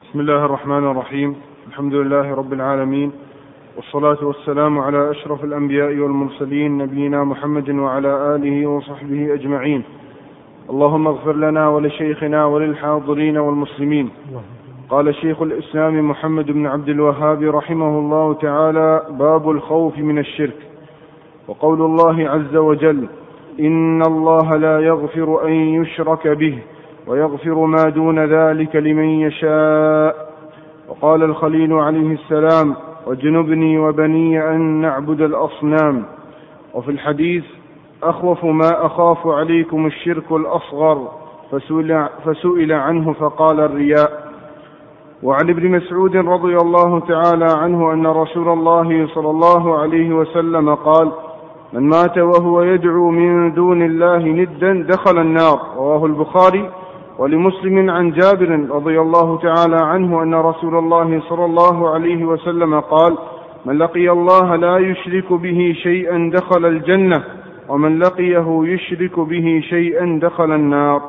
بسم الله الرحمن الرحيم. الحمد لله رب العالمين، والصلاة والسلام على أشرف الأنبياء والمرسلين نبينا محمد وعلى آله وصحبه أجمعين. اللهم اغفر لنا ولشيخنا وللحاضرين والمسلمين. قال شيخ الإسلام محمد بن عبد الوهاب رحمه الله تعالى: باب الخوف من الشرك. وقول الله عز وجل: إن الله لا يغفر أن يشرك به ويغفر ما دون ذلك لمن يشاء. وقال الخليل عليه السلام: واجنبني وبني أن نعبد الأصنام. وفي الحديث: أخوف ما أخاف عليكم الشرك الأصغر، فسئل عنه فقال: الرياء. وعن ابن مسعود رضي الله تعالى عنه أن رسول الله صلى الله عليه وسلم قال: من مات وهو يدعو من دون الله ندا دخل النار. رواه البخاري. ولمسلم عن جابر رضي الله تعالى عنه أن رسول الله صلى الله عليه وسلم قال: من لقي الله لا يشرك به شيئا دخل الجنة، ومن لقيه يشرك به شيئا دخل النار.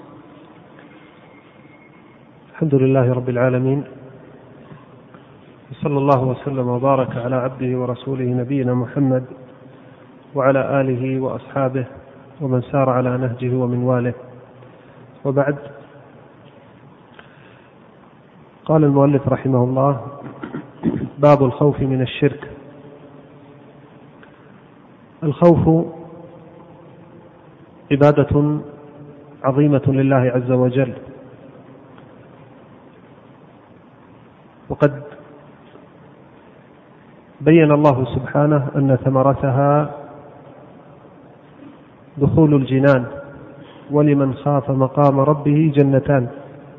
الحمد لله رب العالمين، صلى الله وسلم وبارك على عبده ورسوله نبينا محمد وعلى آله وأصحابه ومن سار على نهجه ومن واله. وبعد، قال المؤلف رحمه الله: باب الخوف من الشرك. الخوف عبادة عظيمة لله عز وجل، وقد بين الله سبحانه أن ثمرتها دخول الجنان، ولمن خاف مقام ربه جنتان.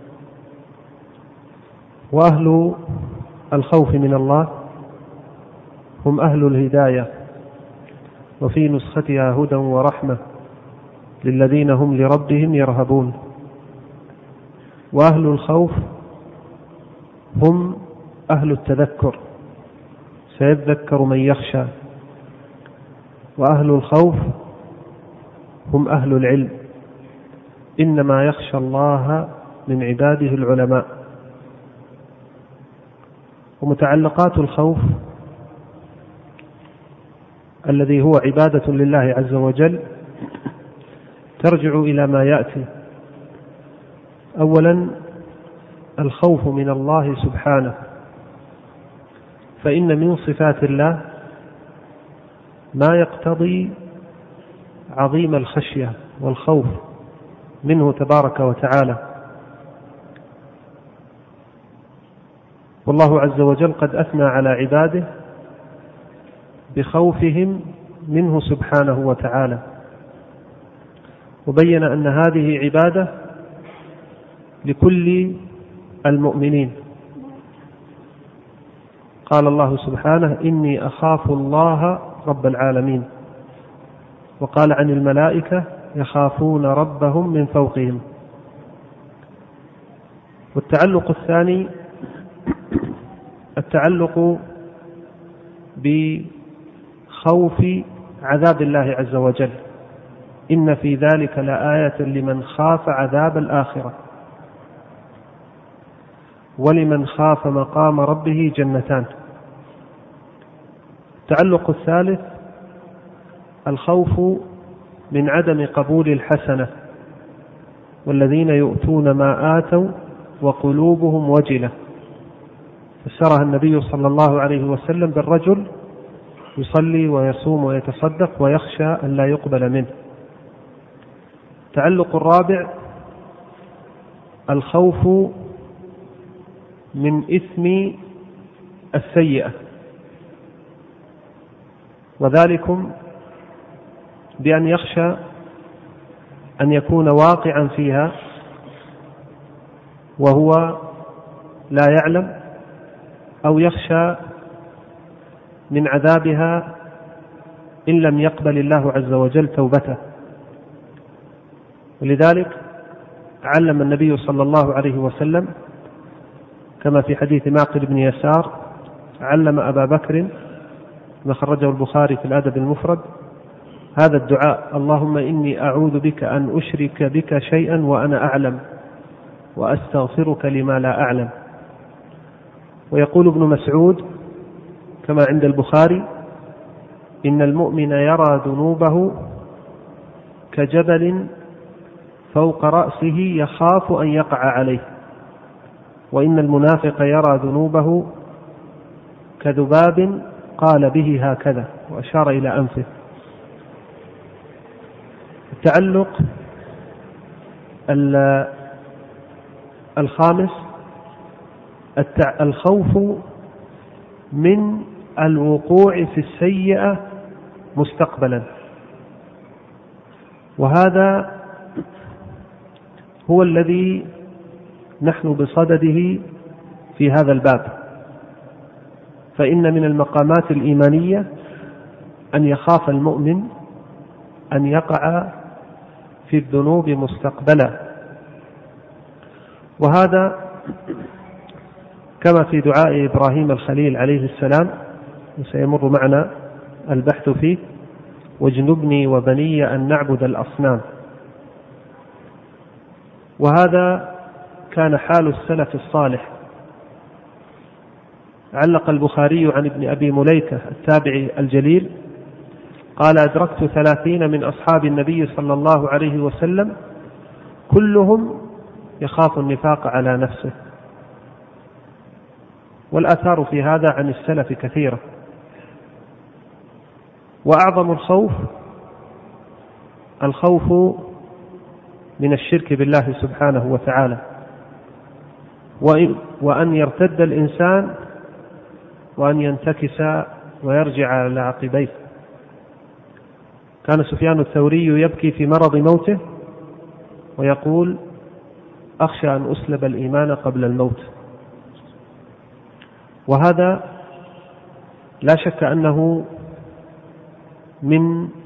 وأهل الخوف من الله هم أهل الهداية، وفي نسختها هدى ورحمة للذين هم لربهم يرهبون. وأهل الخوف هم أهل التذكر، سيذكر من يخشى. وأهل الخوف هم أهل العلم، إنما يخشى الله من عباده العلماء. ومتعلقات الخوف الذي هو عبادة لله عز وجل ترجع إلى ما يأتي. أولا، الخوف من الله سبحانه، فإن من صفات الله ما يقتضي عظيم الخشية والخوف منه تبارك وتعالى. والله عز وجل قد أثنى على عباده بخوفهم منه سبحانه وتعالى، وبين أن هذه عبادة لكل المؤمنين. قال الله سبحانه: إني أخاف الله رب العالمين. وقال عن الملائكة: يخافون ربهم من فوقهم. والتعلق الثاني التعلق بخوف عذاب الله عز وجل. إن في ذلك لآية لمن خاف عذاب الآخرة، ولمن خاف مقام ربه جنتان. التعلق الثالث الخوف من عدم قبول الحسنة، والذين يؤتون ما آتوا وقلوبهم وجلة. فسرها النبي صلى الله عليه وسلم بالرجل يصلي ويصوم ويتصدق ويخشى أن لا يقبل منه. التعلق الرابع الخوف من إثم السيئة، وذلكم بأن يخشى أن يكون واقعا فيها وهو لا يعلم، أو يخشى من عذابها إن لم يقبل الله عز وجل توبته. ولذلك علم النبي صلى الله عليه وسلم كما في حديث معقل بن يسار: علم أبا بكر، ما خرجه البخاري في الأدب المفرد، هذا الدعاء: اللهم إني أعوذ بك أن أشرك بك شيئا وأنا أعلم، وأستغفرك لما لا أعلم. ويقول ابن مسعود كما عند البخاري: إن المؤمن يرى ذنوبه كجبل فوق رأسه يخاف أن يقع عليه، وإن المنافق يرى ذنوبه كذباب قال به هكذا، وأشار إلى أنفه. التعلق الخامس: الخوف من الوقوع في السيئة مستقبلا، وهذا هو الذي نحن بصدده في هذا الباب. فإن من المقامات الإيمانية أن يخاف المؤمن أن يقع في الذنوب مستقبلا، وهذا كما في دعاء إبراهيم الخليل عليه السلام، وسيمر معنا البحث فيه: واجنبني وبني أن نعبد الأصنام. وهذا كان حال السلف الصالح. علق البخاري عن ابن أبي مليكة التابعي الجليل قال: أدركت 30 من أصحاب النبي صلى الله عليه وسلم كلهم يخاف النفاق على نفسه. والآثار في هذا عن السلف كثيرة. وأعظم الخوف من الشرك بالله سبحانه وتعالى، وأن يرتد الإنسان وأن ينتكس ويرجع على عقبيه. كان سفيان الثوري يبكي في مرض موته ويقول: أخشى أن أسلب الإيمان قبل الموت. وهذا لا شك أنه من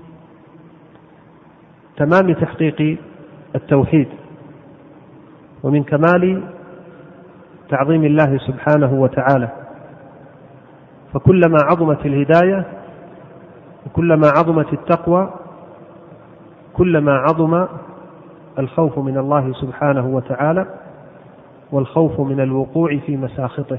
تمام تحقيق التوحيد، ومن كمال تعظيم الله سبحانه وتعالى. فكلما عظمت الهداية وكلما عظمت التقوى كلما عظم الخوف من الله سبحانه وتعالى والخوف من الوقوع في مساخطه.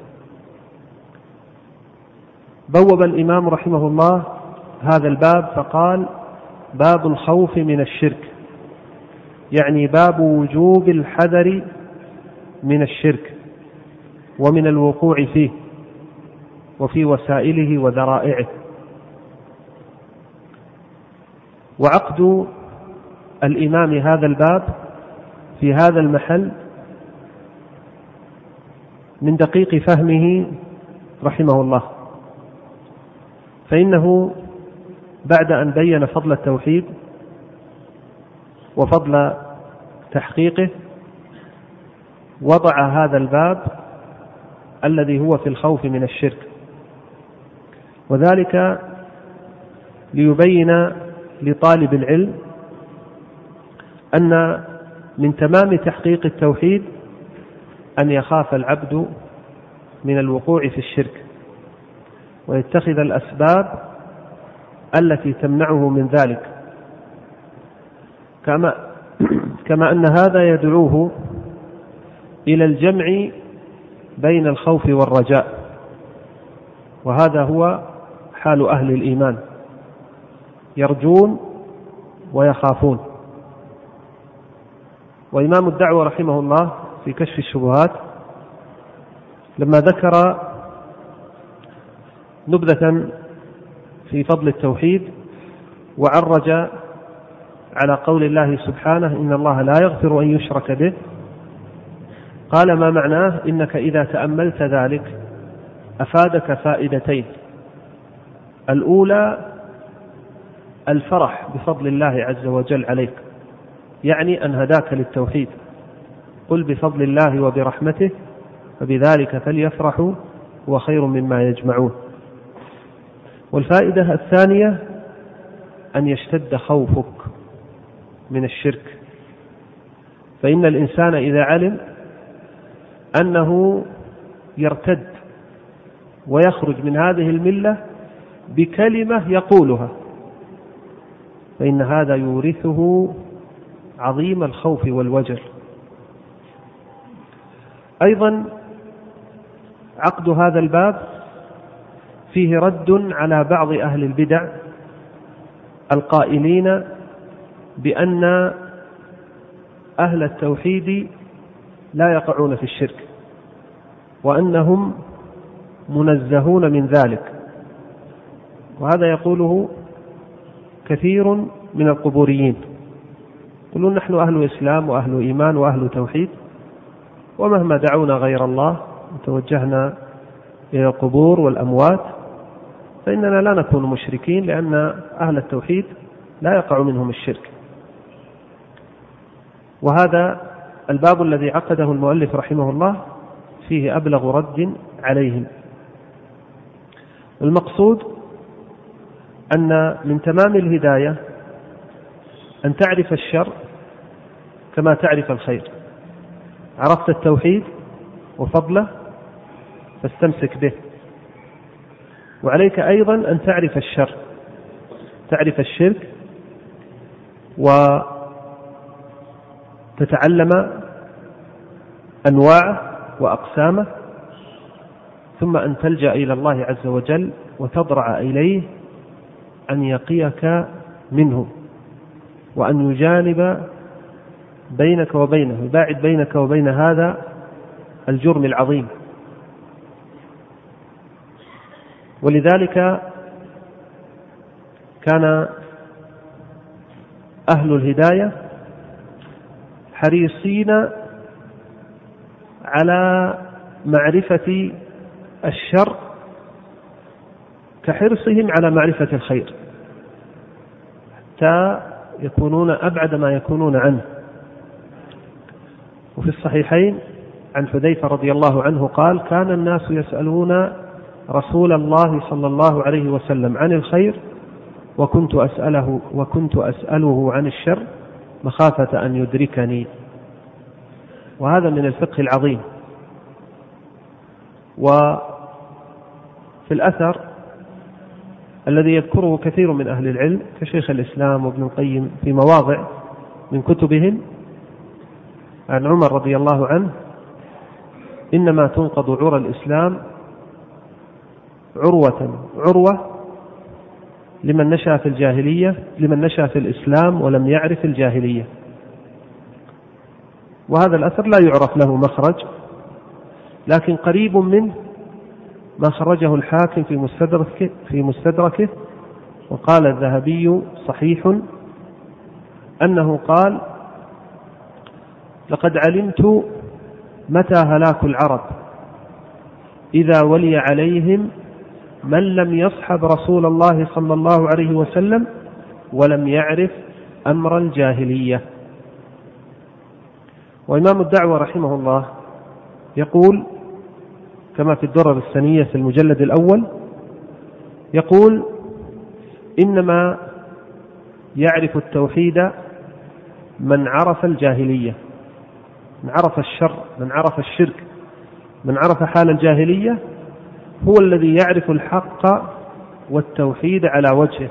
بوب الإمام رحمه الله هذا الباب فقال: باب الخوف من الشرك، يعني باب وجوب الحذر من الشرك ومن الوقوع فيه وفي وسائله وذرائعه. وعقد الإمام هذا الباب في هذا المحل من دقيق فهمه رحمه الله، فإنه بعد أن بين فضل التوحيد وفضل تحقيقه وضع هذا الباب الذي هو في الخوف من الشرك، وذلك ليبين لطالب العلم أن من تمام تحقيق التوحيد أن يخاف العبد من الوقوع في الشرك ويتخذ الأسباب التي تمنعه من ذلك، كما أن هذا يدعوه إلى الجمع بين الخوف والرجاء، وهذا هو حال أهل الإيمان، يرجون ويخافون. وإمام الدعوة رحمه الله في كشف الشبهات لما ذكر نبذة في فضل التوحيد وعرج على قول الله سبحانه: إن الله لا يغفر أن يشرك به، قال: ما معناه؟ إنك إذا تأملت ذلك أفادك فائدتين: الأولى الفرح بفضل الله عز وجل عليك، يعني أن هداك للتوحيد، قل بفضل الله وبرحمته فبذلك فليفرحوا هو خير مما يجمعون. والفائدة الثانية أن يشتد خوفك من الشرك، فإن الإنسان إذا علم أنه يرتد ويخرج من هذه الملة بكلمة يقولها فإن هذا يورثه عظيم الخوف والوجل. أيضا عقد هذا الباب فيه رد على بعض أهل البدع القائلين بأن أهل التوحيد لا يقعون في الشرك وأنهم منزهون من ذلك. وهذا يقوله كثير من القبوريين، يقولون نحن أهل إسلام وأهل إيمان وأهل توحيد، ومهما دعونا غير الله وتوجهنا إلى القبور والأموات فإننا لا نكون مشركين، لأن أهل التوحيد لا يقع منهم الشرك. وهذا الباب الذي عقده المؤلف رحمه الله فيه أبلغ رد عليهم. المقصود أن من تمام الهداية أن تعرف الشر كما تعرف الخير. عرفت التوحيد وفضله فاستمسك به، وعليك أيضا أن تعرف الشر، تعرف الشرك وتتعلم أنواعه وأقسامه، ثم أن تلجأ إلى الله عز وجل وتضرع إليه أن يقيك منه، وأن يجانب بينك وبينه، يباعد بينك وبين هذا الجرم العظيم. ولذلك كان أهل الهداية حريصين على معرفة الشر كحرصهم على معرفة الخير، حتى يكونون أبعد ما يكونون عنه. وفي الصحيحين عن حذيفة رضي الله عنه قال: كان الناس يسألون رسول الله صلى الله عليه وسلم عن الخير وكنت أسأله عن الشر مخافة أن يدركني. وهذا من الفقه العظيم. وفي الأثر الذي يذكره كثير من أهل العلم كشيخ الإسلام وابن القيم في مواضع من كتبهم عن عمر رضي الله عنه: إنما تنقض عرى الإسلام عروة لمن نشأ في الجاهلية، لمن نشأ في الإسلام ولم يعرف الجاهلية. وهذا الأثر لا يعرف له مخرج، لكن قريب منه ما خرجه الحاكم في مستدركه، وقال الذهبي صحيح أنه قال: لقد علمت متى هلاك العرب إذا ولي عليهم من لم يصحب رسول الله صلى الله عليه وسلم ولم يعرف أمر الجاهلية. وإمام الدعوة رحمه الله يقول كما في الدرر السنية في المجلد الأول، يقول: إنما يعرف التوحيد من عرف الجاهلية، من عرف الشر، من عرف الشرك، من عرف حال الجاهلية هو الذي يعرف الحق والتوحيد على وجهه.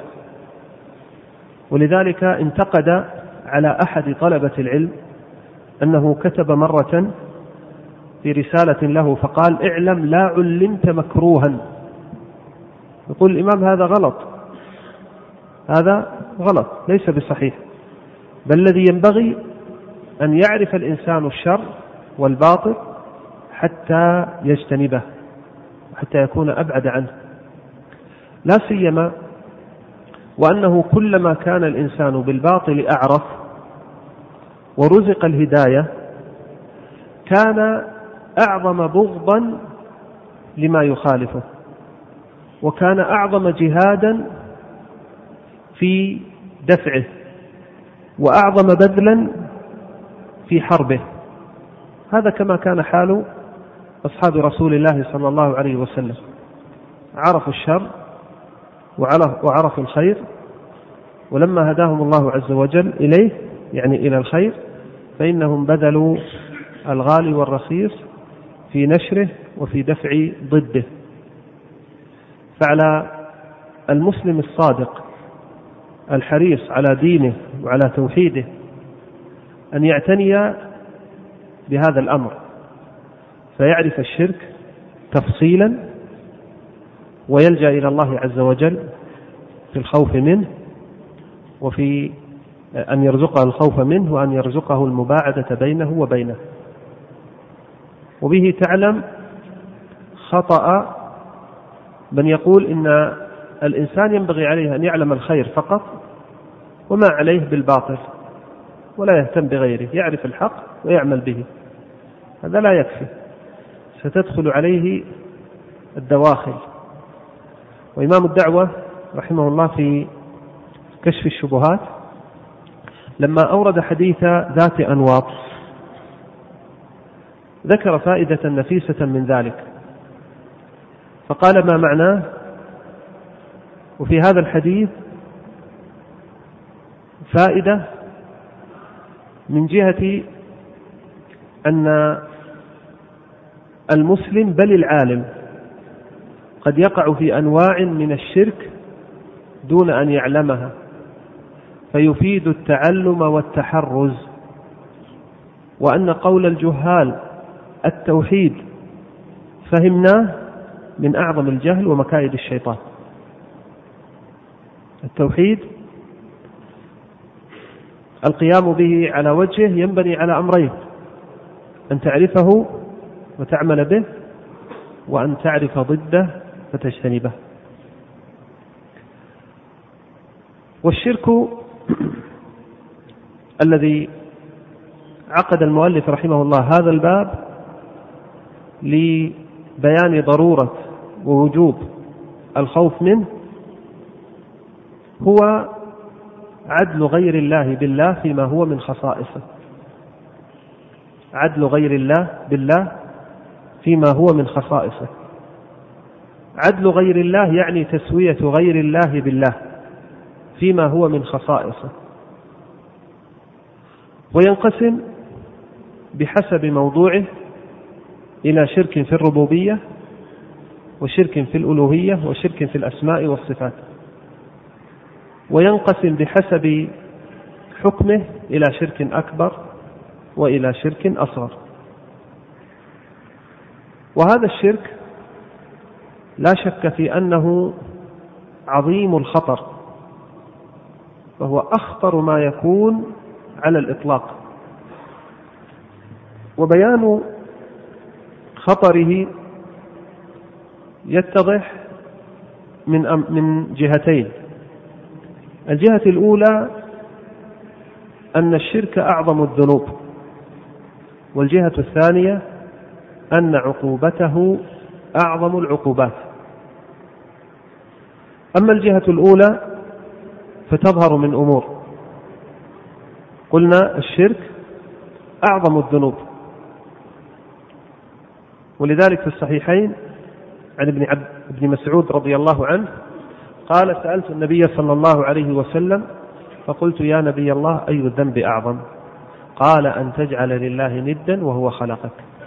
ولذلك انتقد على أحد طلبة العلم أنه كتب مرة في رسالة له فقال: اعلم لا علمت مكروها. يقول الإمام: هذا غلط، هذا غلط، ليس بصحيح، بل الذي ينبغي أن يعرف الإنسان الشر والباطل حتى يجتنبه، حتى يكون أبعد عنه. لا سيما وأنه كلما كان الإنسان بالباطل أعرف ورزق الهداية كان أعظم بغضا لما يخالفه، وكان أعظم جهادا في دفعه، وأعظم بذلا في حربه. هذا كما كان حال أصحاب رسول الله صلى الله عليه وسلم، عرفوا الشر وعرفوا الخير، ولما هداهم الله عز وجل إليه، يعني إلى الخير، فإنهم بذلوا الغالي والرخيص في نشره وفي دفع ضده. فعلى المسلم الصادق الحريص على دينه وعلى توحيده أن يعتني بهذا الأمر، فيعرف الشرك تفصيلا ويلجأ إلى الله عز وجل في الخوف منه، وفي أن يرزقه الخوف منه، وأن يرزقه المباعدة بينه وبينه. وبه تعلم خطأ من يقول إن الإنسان ينبغي عليه أن يعلم الخير فقط وما عليه بالباطل، ولا يهتم بغيره، يعرف الحق ويعمل به. هذا لا يكفي، ستدخل عليه الدواخل. وإمام الدعوة رحمه الله في كشف الشبهات لما أورد حديث ذات أنواط ذكر فائدة نفيسة من ذلك، فقال ما معناه؟ وفي هذا الحديث فائدة من جهة أن المسلم بل العالم قد يقع في أنواع من الشرك دون أن يعلمها، فيفيد التعلم والتحرز. وأن قول الجهال التوحيد فهمناه من أعظم الجهل ومكائد الشيطان. التوحيد القيام به على وجهه ينبني على أمرين: أن تعرفه وتعمل به، وأن تعرف ضده فتجتنبه. والشرك الذي عقد المؤلف رحمه الله هذا الباب لبيان ضرورة ووجوب الخوف منه هو عدل غير الله بالله فيما هو من خصائصه. عدل غير الله بالله فيما هو من خصائصه. عدل غير الله يعني تسوية غير الله بالله فيما هو من خصائصه. وينقسم بحسب موضوعه إلى شرك في الربوبية، وشرك في الألوهية، وشرك في الأسماء والصفات. وينقسم بحسب حكمه إلى شرك أكبر وإلى شرك أصغر. وهذا الشرك لا شك في أنه عظيم الخطر، فهو أخطر ما يكون على الإطلاق. وبيان خطره يتضح من جهتين. الجهة الأولى أن الشرك أعظم الذنوب، والجهة الثانية أن عقوبته أعظم العقوبات. أما الجهة الأولى فتظهر من أمور. قلنا الشرك أعظم الذنوب، ولذلك في الصحيحين عن ابن مسعود رضي الله عنه قال: سألت النبي صلى الله عليه وسلم فقلت: يا نبي الله، أي الذنب أعظم؟ قال: أن تجعل لله ندا وهو خلقك.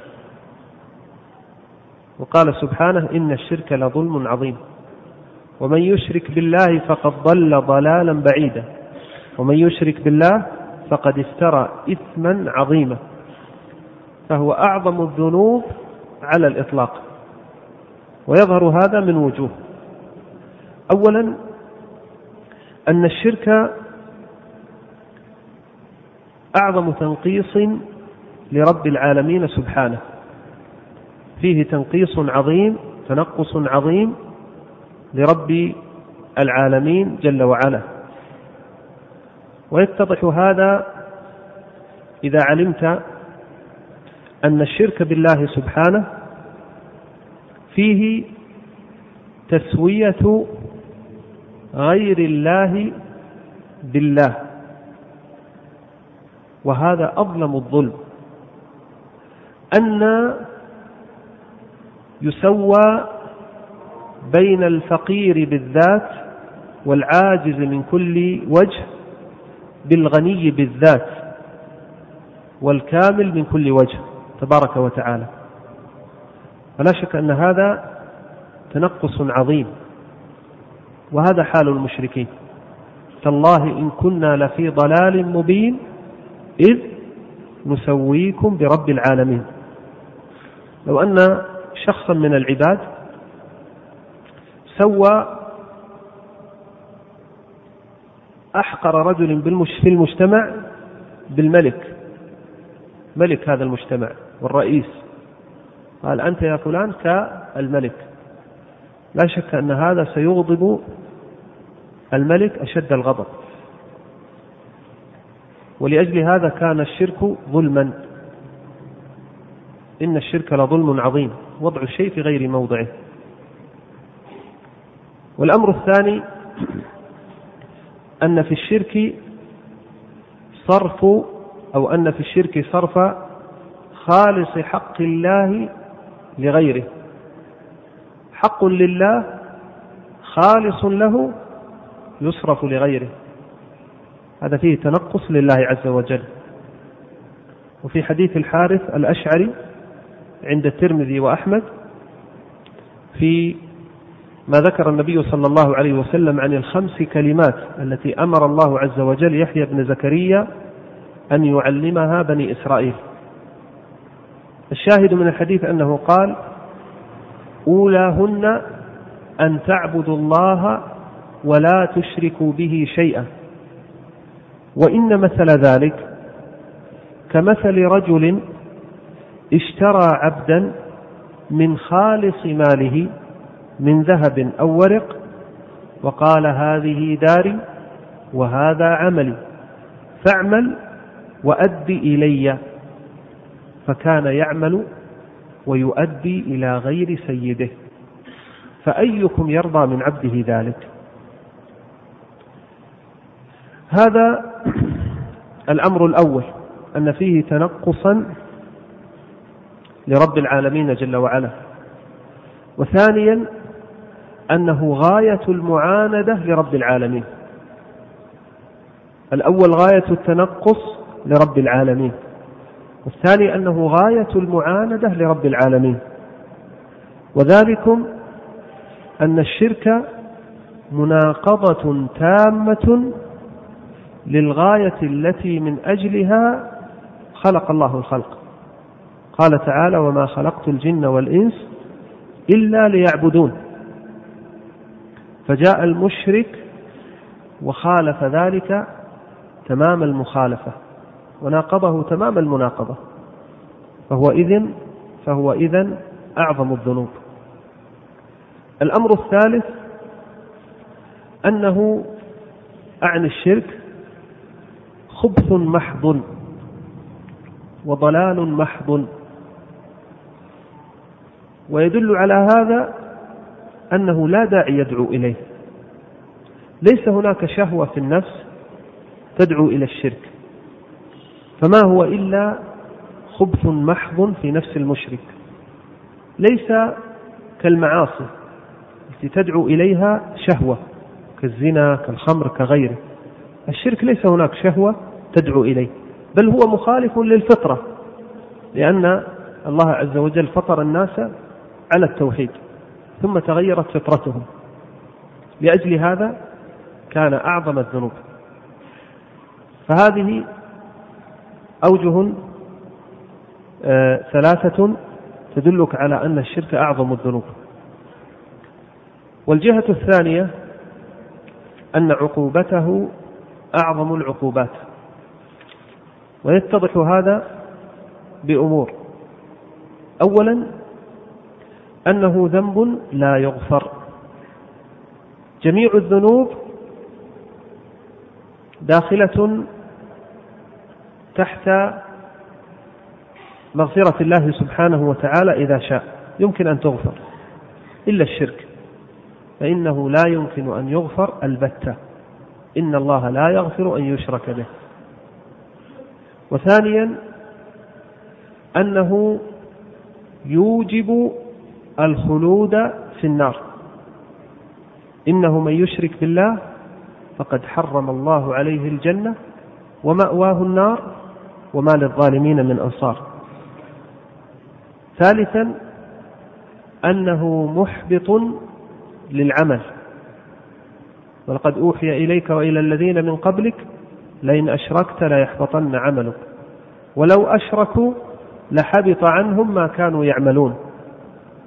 وقال سبحانه: إن الشرك لظلم عظيم، ومن يشرك بالله فقد ضل ضلالا بعيدا، ومن يشرك بالله فقد افترى إثما عظيما. فهو أعظم الذنوب على الإطلاق. ويظهر هذا من وجوه. أولا أن الشرك أعظم تنقيص لرب العالمين سبحانه، فيه تنقيص عظيم، تنقص عظيم لرب العالمين جل وعلا. ويتضح هذا إذا علمت أن الشرك بالله سبحانه فيه تسوية غير الله بالله، وهذا أظلم الظلم، أن يسوى بين الفقير بالذات والعاجز من كل وجه بالغني بالذات والكامل من كل وجه تبارك وتعالى. فلا شك أن هذا تنقص عظيم، وهذا حال المشركين. تالله إن كنا لفي ضلال مبين إذ نسويكم برب العالمين. لو أن شخصا من العباد سوى أحقر رجل في المجتمع بالملك، ملك هذا المجتمع والرئيس، قال أنت يا فلان كالملك. لا شك أن هذا سيغضب الملك أشد الغضب، ولأجل هذا كان الشرك ظلما. إن الشرك لظلم عظيم، وضع الشيء في غير موضعه. والأمر الثاني أن في الشرك صرف خالص حق الله لغيره، حق لله خالص له يصرف لغيره، هذا فيه تنقص لله عز وجل. وفي حديث الحارث الأشعري عند الترمذي وأحمد في ما ذكر النبي صلى الله عليه وسلم عن الخمس كلمات التي أمر الله عز وجل يحيى بن زكريا أن يعلمها بني إسرائيل. الشاهد من الحديث أنه قال: أولاهن أن تعبدوا الله ولا تشركوا به شيئا، وإن مثل ذلك كمثل رجل اشترى عبدا من خالص ماله من ذهب أو ورق، وقال: هذه داري وهذا عملي، فاعمل وأدي إلي. فكان يعمل ويؤدي إلى غير سيده، فأيكم يرضى من عبده ذلك؟ هذا الأمر الأول، أن فيه تنقصا لرب العالمين جل وعلا. وثانيا أنه غاية المعاندة لرب العالمين. الأول غاية التنقص لرب العالمين، والثاني أنه غاية المعاندة لرب العالمين. وذلكم أن الشرك مناقضة تامة للغاية التي من أجلها خلق الله الخلق. قال تعالى: وما خلقت الجن والإنس إلا ليعبدون. فجاء المشرك وخالف ذلك تمام المخالفة وناقضه تمام المناقضة، فهو إذن أعظم الذنوب. الأمر الثالث أنه أعني الشرك خبث محض وضلال محض. ويدل على هذا أنه لا داعي يدعو إليه، ليس هناك شهوة في النفس تدعو إلى الشرك، فما هو إلا خبث محض في نفس المشرك، ليس كالمعاصي التي تدعو إليها شهوة كالزنا كالخمر كغيره. الشرك ليس هناك شهوة تدعو إليه، بل هو مخالف للفطرة، لأن الله عز وجل فطر الناس على التوحيد ثم تغيرت فطرتهم، لأجل هذا كان أعظم الذنوب. فهذه أوجه ثلاثة تدلك على أن الشرك أعظم الذنوب. والجهة الثانية أن عقوبته أعظم العقوبات، ويتضح هذا بأمور. أولا أنه ذنب لا يغفر. جميع الذنوب داخلة تحت مغفرة الله سبحانه وتعالى إذا شاء، يمكن أن تغفر، إلا الشرك فإنه لا يمكن أن يغفر البتة، إن الله لا يغفر أن يشرك به. وثانيا أنه يوجب الخلود في النار، إنه من يشرك بالله فقد حرم الله عليه الجنة ومأواه النار وما للظالمين من أنصار. ثالثا أنه محبط للعمل، ولقد أوحي إليك وإلى الذين من قبلك لئن أشركت ليحبطن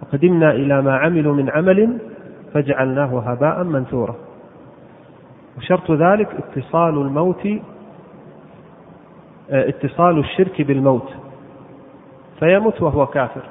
وقدمنا إلى ما عملوا من عمل فجعلناه هباء منثورا. وشرط ذلك اتصال الشرك بالموت، فيموت وهو كافر.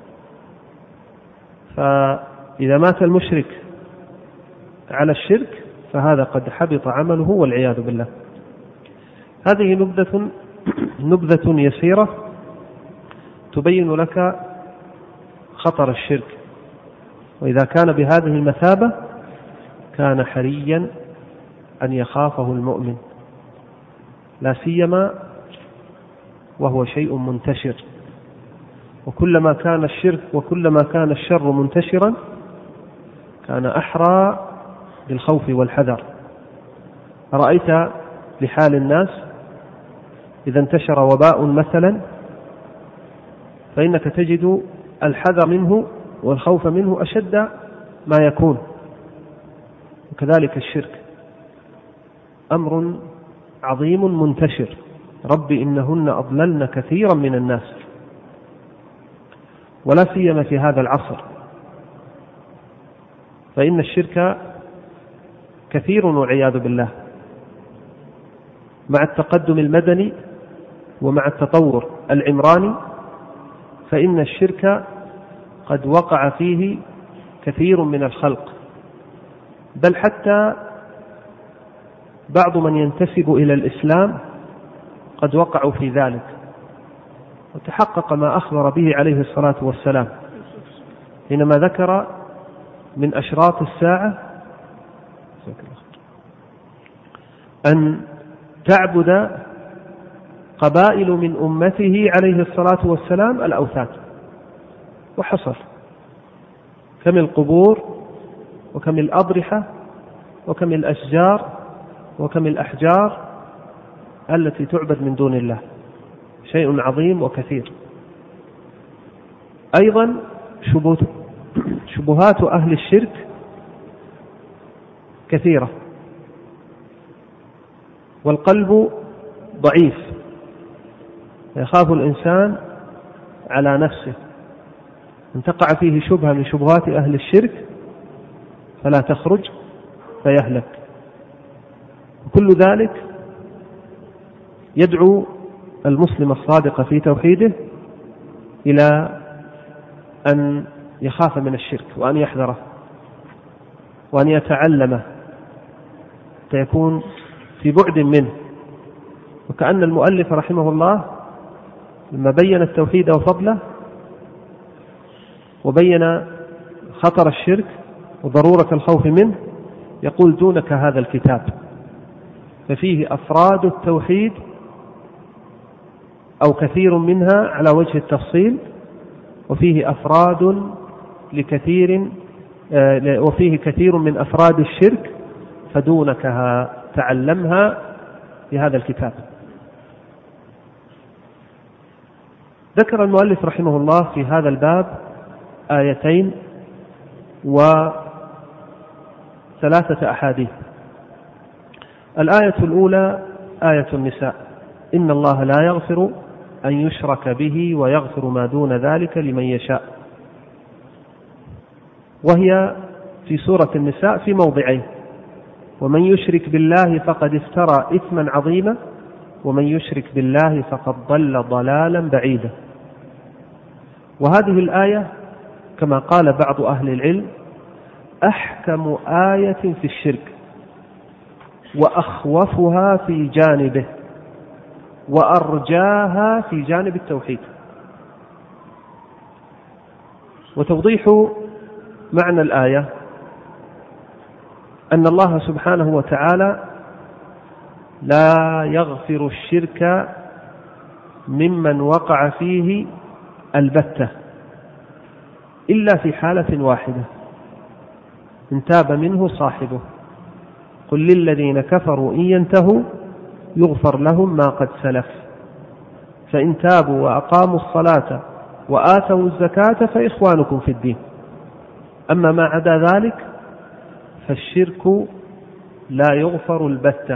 فإذا مات المشرك على الشرك فهذا قد حبط عمله والعياذ بالله. هذه نبذة يسيرة تبين لك خطر الشرك، وإذا كان بهذه المثابة كان حريا أن يخافه المؤمن، لا سيما وهو شيء منتشر. وكلما كان الشر منتشرا كان أحرى بالخوف والحذر. أرأيت لحال الناس إذا انتشر وباء مثلا فإنك تجد الحذر منه والخوف منه أشد ما يكون. وكذلك الشرك أمر عظيم منتشر. رب إنهن أضللن كثيرا من الناس، ولا سيما في هذا العصر، فإن الشرك كثير والعياذ بالله. مع التقدم المدني ومع التطور العمراني فإن الشرك قد وقع فيه كثير من الخلق، بل حتى بعض من ينتسب إلى الإسلام قد وقعوا في ذلك. وتحقق ما أخبر به عليه الصلاة والسلام حينما ذكر من أشراط الساعة أن تعبد قبائل من أمته عليه الصلاة والسلام الأوثان، وحصر كم القبور وكم الأضرحة وكم الأشجار وكم الأحجار التي تعبد من دون الله، شيء عظيم وكثير. أيضا شبهات أهل الشرك كثيرة، والقلب ضعيف، يخاف الإنسان على نفسه أن تقع فيه شبهة من شبهات أهل الشرك فلا تخرج فيهلك. كل ذلك يدعو المسلم الصادق في توحيده إلى أن يخاف من الشرك وأن يحذره وأن يتعلمه فيكون في بعد منه. وكأن المؤلف رحمه الله لما بين التوحيد وفضله وبين خطر الشرك وضرورة الخوف منه يقول دونك هذا الكتاب، ففيه أفراد التوحيد أو كثير منها على وجه التفصيل، وفيه أفراد وفيه كثير من أفراد الشرك فدونكها تعلمها في هذا الكتاب. ذكر المؤلف رحمه الله في هذا الباب آيتين وثلاثة أحاديث. الآية الأولى آية النساء: إن الله لا يغفر أن يشرك به ويغفر ما دون ذلك لمن يشاء، وهي في سورة النساء في موضعين: ومن يشرك بالله فقد افترى إثما عظيما ومن يشرك بالله فقد ضل ضلالا بعيدا. وهذه الآية كما قال بعض أهل العلم أحكم آية في الشرك وأخوفها في جانبه وأرجاها في جانب التوحيد. وتوضيح معنى الآية أن الله سبحانه وتعالى لا يغفر الشرك ممن وقع فيه البتة إلا في حالة واحدة: إن تاب منه صاحبه. قل للذين كفروا إن ينتهوا يغفر لهم ما قد سلف، فإن تابوا وأقاموا الصلاة وآتوا الزكاة فإخوانكم في الدين. أما ما عدا ذلك فالشرك لا يغفر البتة.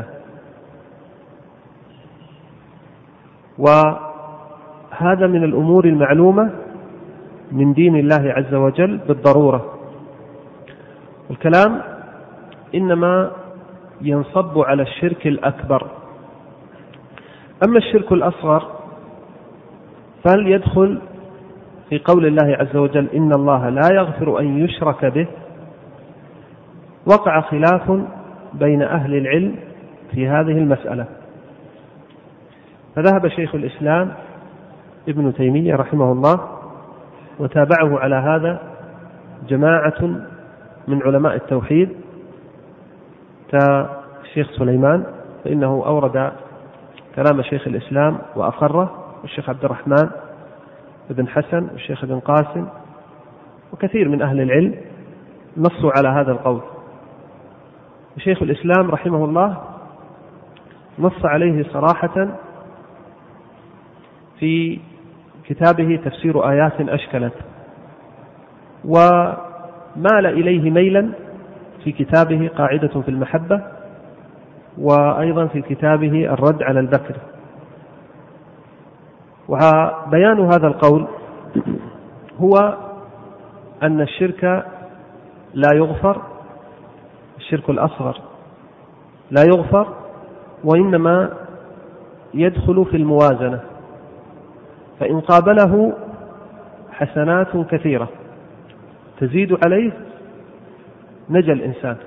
وهذا من الأمور المعلومة من دين الله عز وجل بالضرورة. الكلام إنما ينصب على الشرك الأكبر. أما الشرك الأصغر فهل يدخل في قول الله عز وجل إن الله لا يغفر أن يشرك به؟ وقع خلاف بين أهل العلم في هذه المسألة، فذهب شيخ الإسلام ابن تيمية رحمه الله وتابعه على هذا جماعة من علماء التوحيد كالشيخ سليمان، فإنه أورد كلام شيخ الإسلام وأقره، والشيخ عبد الرحمن بن حسن والشيخ بن قاسم وكثير من أهل العلم نصوا على هذا القول. شيخ الإسلام رحمه الله نص عليه صراحة في كتابه تفسير آيات أشكلت، ومال إليه ميلا في كتابه قاعدة في المحبة، وأيضا في كتابه الرد على البكر. وبيان هذا القول هو أن الشرك لا يغفر، الشرك الأصغر لا يغفر، وإنما يدخل في الموازنة، فإن قابله حسنات كثيرة تزيد عليه نجا الإنسان،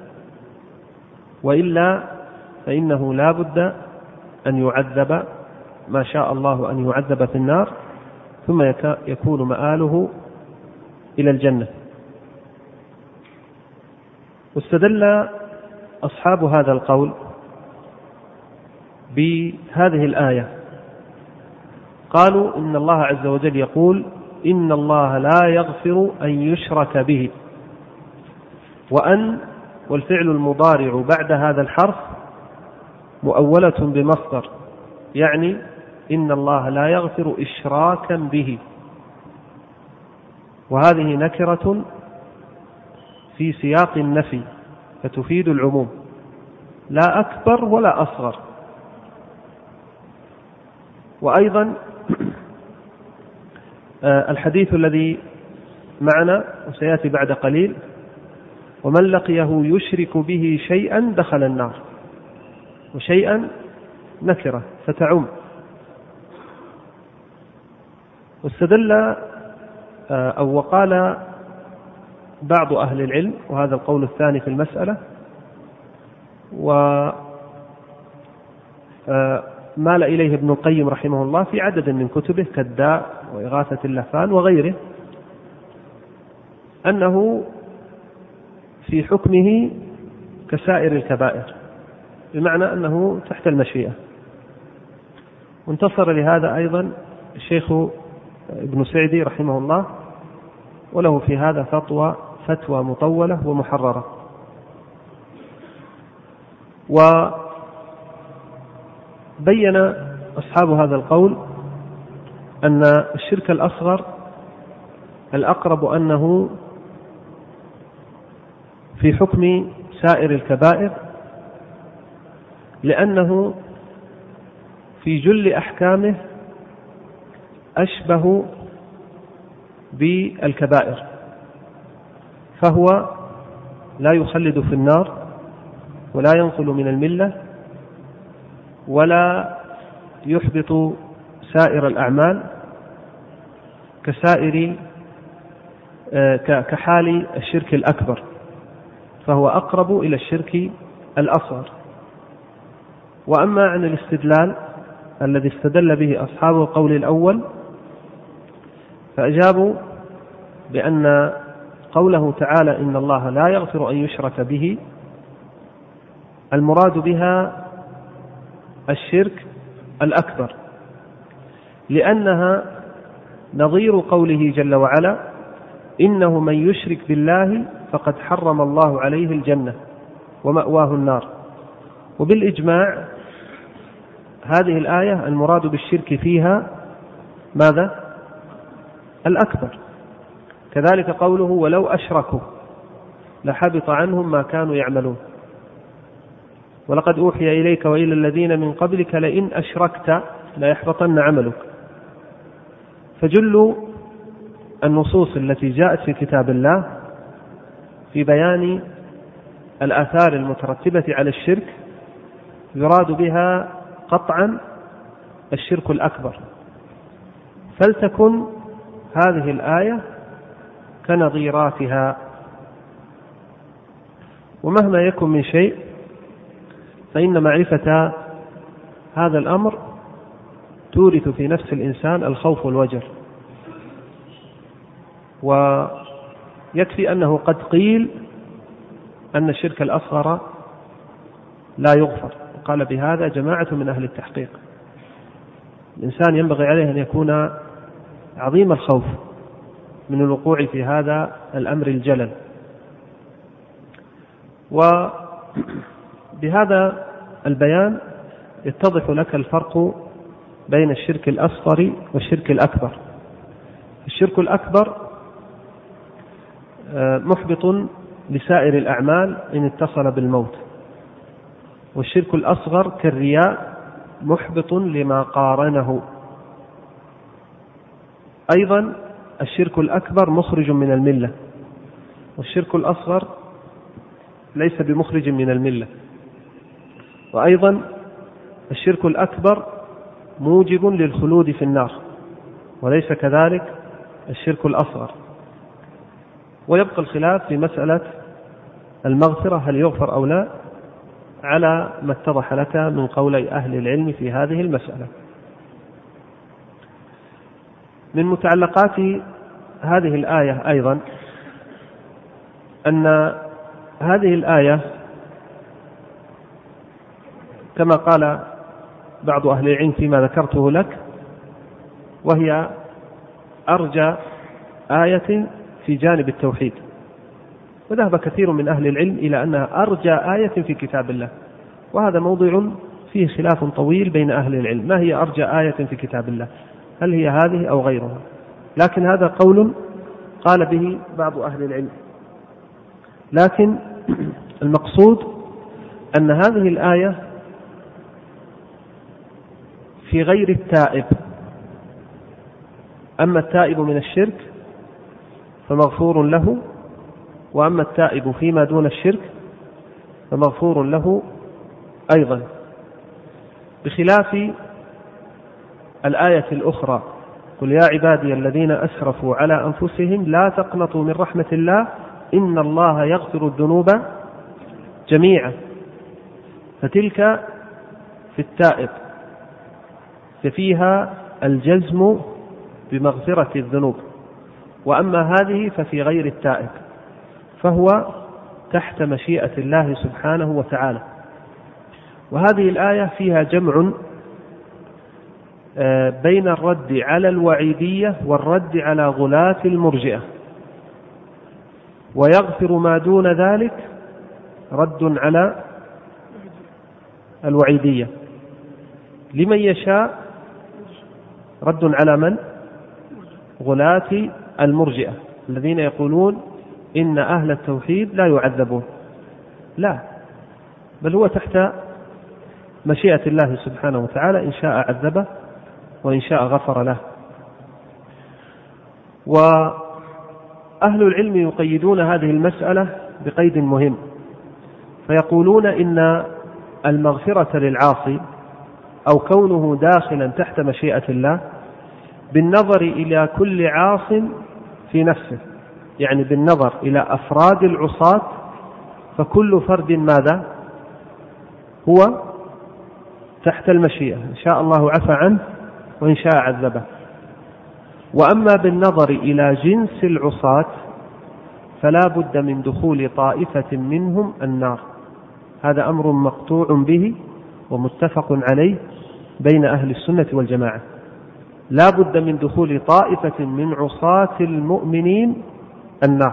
وإلا فإنه لا بد أن يعذب ما شاء الله أن يعذب في النار، ثم يكون مآله إلى الجنة. واستدل أصحاب هذا القول بهذه الآية، قالوا إن الله عز وجل يقول إن الله لا يغفر أن يشرك به، وأن والفعل المضارع بعد هذا الحرف مؤولة بمصدر، يعني إن الله لا يغفر إشراكا به، وهذه نكرة في سياق النفي فتفيد العموم، لا أكبر ولا أصغر. وأيضا الحديث الذي معنا وسيأتي بعد قليل ومن لقيه يشرك به شيئا دخل النار، وشيئا نكرة فتعم. واستدل أو وقال بعض أهل العلم، وهذا القول الثاني في المسألة، ومال إليه ابن القيم رحمه الله في عدد من كتبه كالداء وإغاثة اللهفان وغيره، أنه في حكمه كسائر الكبائر، بمعنى أنه تحت المشيئة. وانتصر لهذا أيضا الشيخ ابن سعدي رحمه الله، وله في هذا فتوى مطولة ومحررة. وبين أصحاب هذا القول أن الشرك الأصغر الأقرب أنه في حكم سائر الكبائر، لأنه في جل أحكامه أشبه بالكبائر، فهو لا يخلد في النار ولا ينقل من الملة ولا يحبط سائر الأعمال كحال الشرك الأكبر، فهو أقرب إلى الشرك الأصغر. وأما عن الاستدلال الذي استدل به أصحاب القول الأول، فأجابوا بأن قوله تعالى إن الله لا يغفر أن يشرك به المراد بها الشرك الأكبر، لأنها نظير قوله جل وعلا إنه من يشرك بالله فقد حرم الله عليه الجنة ومأواه النار. وبالإجماع هذه الآية المراد بالشرك فيها ماذا؟ الأكبر. كذلك قوله ولو أشركوا لحبط عنهم ما كانوا يعملون، ولقد أوحي إليك وإلى الذين من قبلك لئن أشركت لا يحبطن عملك. فجل النصوص التي جاءت في كتاب الله في بيان الآثار المترتبة على الشرك يراد بها قطعا الشرك الأكبر، فلتكن هذه الآية كنظيراتها. ومهما يكن من شيء فإن معرفة هذا الأمر تورث في نفس الإنسان الخوف والوجل. ويكفي أنه قد قيل أن الشرك الأصغر لا يغفر، وقال بهذا جماعة من أهل التحقيق. الإنسان ينبغي عليه أن يكون عظيم الخوف من الوقوع في هذا الأمر الجلل. وبهذا البيان يتضح لك الفرق بين الشرك الأصغر والشرك الأكبر. الشرك الأكبر محبط لسائر الأعمال إن اتصل بالموت، والشرك الأصغر كالرياء محبط لما قارنه. أيضا الشرك الأكبر مخرج من الملة، والشرك الأصغر ليس بمخرج من الملة. وأيضا الشرك الأكبر موجب للخلود في النار، وليس كذلك الشرك الأصغر. ويبقى الخلاف في مسألة المغفرة هل يغفر أو لا، على ما اتضح لك من قولي أهل العلم في هذه المسألة. من متعلقات هذه الآية أيضا أن هذه الآية كما قال بعض أهل العلم فيما ذكرته لك، وهي أرجى آية في جانب التوحيد. وذهب كثير من أهل العلم إلى أنها أرجى آية في كتاب الله، وهذا موضوع فيه خلاف طويل بين أهل العلم، ما هي أرجى آية في كتاب الله، هل هي هذه أو غيرها؟ لكن هذا قول قال به بعض أهل العلم. لكن المقصود أن هذه الآية في غير التائب. أما التائب من الشرك فمغفور له، وأما التائب فيما دون الشرك فمغفور له أيضا، بخلاف الآية الأخرى: قل يا عبادي الذين أسرفوا على أنفسهم لا تقنطوا من رحمة الله إن الله يغفر الذنوب جميعا. فتلك في التائب، ففيها الجزم بمغفرة الذنوب، وأما هذه ففي غير التائب، فهو تحت مشيئة الله سبحانه وتعالى. وهذه الآية فيها جمع بين الرد على الوعيدية والرد على غلاة المرجئة. ويغفر ما دون ذلك رد على الوعيدية لمن يشاء، رد على من؟ غلاة المرجئة الذين يقولون إن أهل التوحيد لا يعذبون. لا، بل هو تحت مشيئة الله سبحانه وتعالى، إن شاء عذبه وإن شاء غفر له. وأهل العلم يقيدون هذه المسألة بقيد مهم، فيقولون إن المغفرة للعاصي أو كونه داخلا تحت مشيئة الله بالنظر إلى كل عاص في نفسه، يعني بالنظر إلى أفراد العصاة، فكل فرد ماذا هو تحت المشيئة، إن شاء الله عفى عنه وإن شاء عذبه. وأما بالنظر إلى جنس العصاة فلا بد من دخول طائفة منهم النار. هذا أمر مقطوع به ومتفق عليه بين أهل السنة والجماعة، لا بد من دخول طائفة من عصاة المؤمنين النار.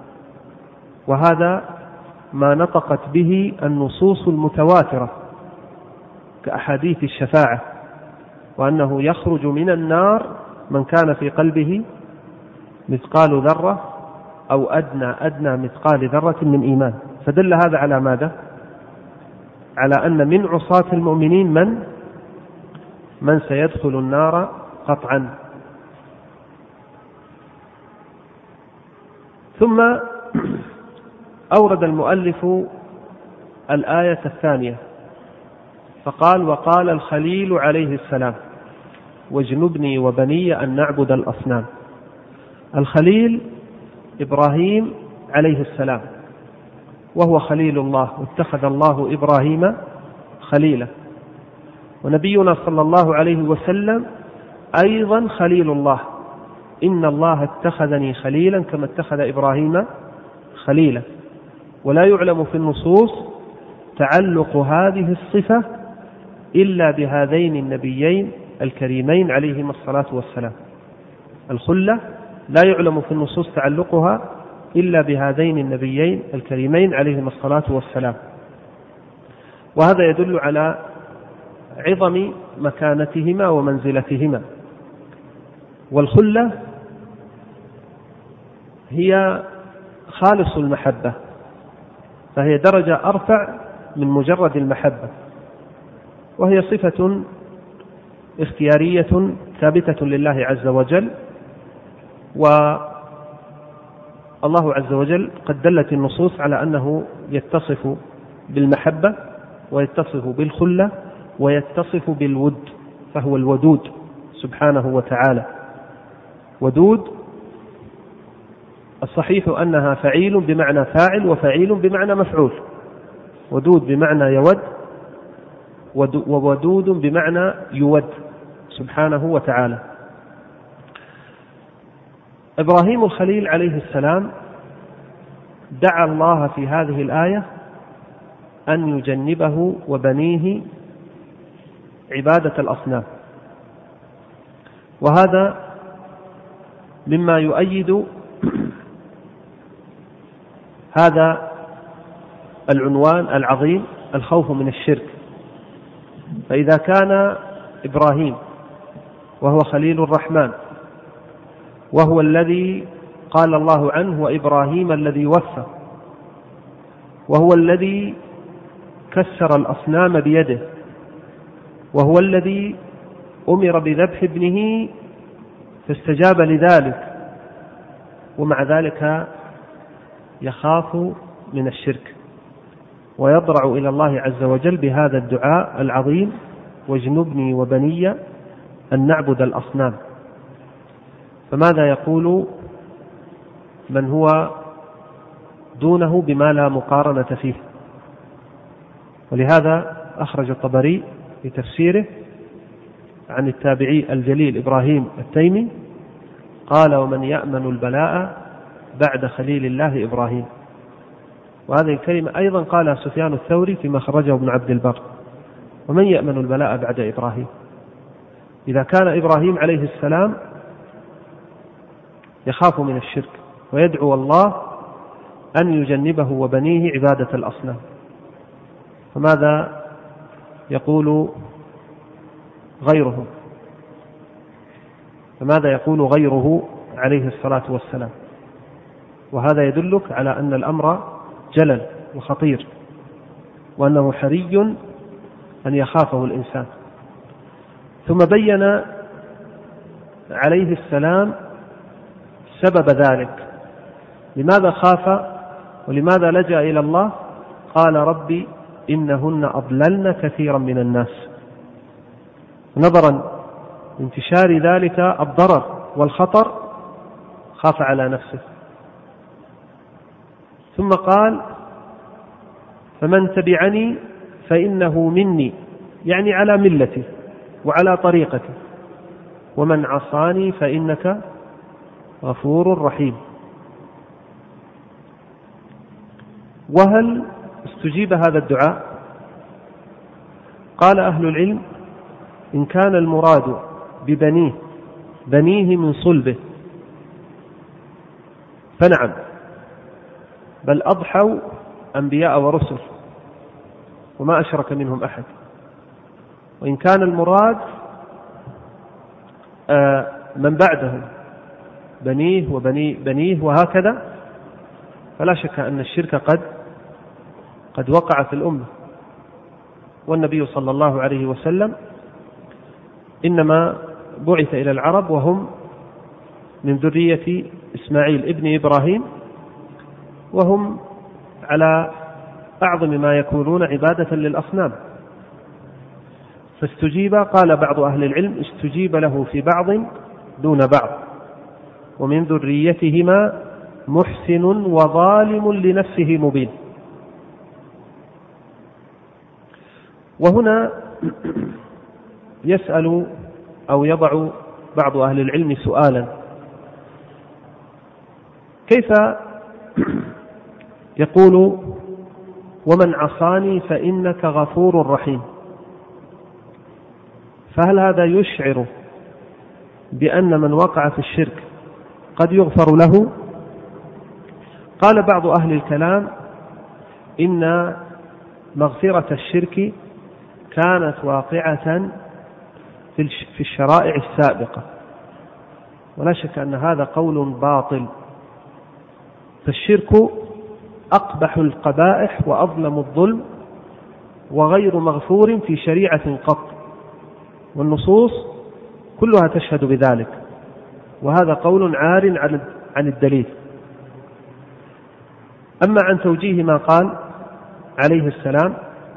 وهذا ما نطقت به النصوص المتواترة كأحاديث الشفاعة، وأنه يخرج من النار من كان في قلبه مثقال ذرة أو أدنى مثقال ذرة من إيمان. فدل هذا على ماذا؟ على أن من عصاة المؤمنين من سيدخل النار قطعا. ثم أورد المؤلف الآية الثانية فقال: وقال الخليل عليه السلام واجنبني وبني أن نعبد الأصنام. الخليل إبراهيم عليه السلام، وهو خليل الله، واتخذ الله إبراهيم خليلا. ونبينا صلى الله عليه وسلم أيضا خليل الله، إن الله اتخذني خليلا كما اتخذ إبراهيم خليلا. ولا يعلم في النصوص تعلق هذه الصفة إلا بهذين النبيين الكريمين عليهما الصلاة والسلام. الخلة لا يعلم في النصوص تعلقها إلا بهذين النبيين الكريمين عليهما الصلاة والسلام، وهذا يدل على عظم مكانتهما ومنزلتهما. والخلة هي خالص المحبة، فهي درجة أرفع من مجرد المحبة، وهي صفة اختيارية ثابتة لله عز وجل. والله عز وجل قد دلت النصوص على أنه يتصف بالمحبة ويتصف بالخلة ويتصف بالود، فهو الودود سبحانه وتعالى. ودود الصحيح أنها فعيل بمعنى فاعل وفعيل بمعنى مفعول. ودود بمعنى يود، وودود بمعنى يود سبحانه وتعالى. إبراهيم الخليل عليه السلام دعا الله في هذه الآية أن يجنبه وبنيه عبادة الأصنام، وهذا مما يؤيد هذا العنوان العظيم، الخوف من الشرك. فإذا كان إبراهيم وهو خليل الرحمن، وهو الذي قال الله عنه: وإبراهيم الذي وفى، وهو الذي كسر الأصنام بيده، وهو الذي أمر بذبح ابنه فاستجاب لذلك، ومع ذلك يخاف من الشرك ويضرع إلى الله عز وجل بهذا الدعاء العظيم: واجنبني وبني أن نعبد الأصنام. فماذا يقول من هو دونه بما لا مقارنة فيه؟ ولهذا أخرج الطبري في تفسيره عن التابعي الجليل إبراهيم التيمي قال: ومن يأمن البلاء بعد خليل الله إبراهيم. وهذه الكلمة أيضا قالها سفيان الثوري فيما خرجه ابن عبد البر: ومن يأمن البلاء بعد إبراهيم. إذا كان إبراهيم عليه السلام يخاف من الشرك ويدعو الله أن يجنبه وبنيه عبادة الأصنام، فماذا يقول غيره؟ فماذا يقول غيره عليه الصلاة والسلام؟ وهذا يدلك على أن الأمر جلل وخطير، وأنه حري أن يخافه الإنسان. ثم بين عليه السلام سبب ذلك، لماذا خاف ولماذا لجأ إلى الله؟ قال: ربي إنهن أضللن كثيرا من الناس. نظرا لانتشار ذلك الضرر والخطر خاف على نفسه. ثم قال: فمن تبعني فإنه مني، يعني على ملتي وعلى طريقتي، ومن عصاني فإنك غفور رحيم. وهل استجيب هذا الدعاء؟ قال أهل العلم: إن كان المراد بنيه من صلبه فنعم، بل أضحوا أنبياء ورسل وما أشرك منهم أحد. وإن كان المراد من بعدهم بنيه وبني بنيه وهكذا، فلا شك أن الشرك قد وقع في الأمة. والنبي صلى الله عليه وسلم إنما بعث إلى العرب وهم من ذرية إسماعيل ابن إبراهيم وهم على أعظم ما يكونون عبادة للأصنام. فاستجيب، قال بعض أهل العلم استجيب له في بعض دون بعض، ومن ذريتهما محسن وظالم لنفسه مبين. وهنا يسأل أو يضع بعض أهل العلم سؤالا: كيف يقول ومن عصاني فإنك غفور رحيم؟ فهل هذا يشعر بأن من وقع في الشرك قد يغفر له؟ قال بعض أهل الكلام إن مغفرة الشرك كانت واقعة في الشرائع السابقة، ولا شك أن هذا قول باطل. فالشرك أقبح القبائح وأظلم الظلم وغير مغفور في شريعة قط، والنصوص كلها تشهد بذلك، وهذا قول عار عن الدليل. أما عن توجيه ما قال عليه السلام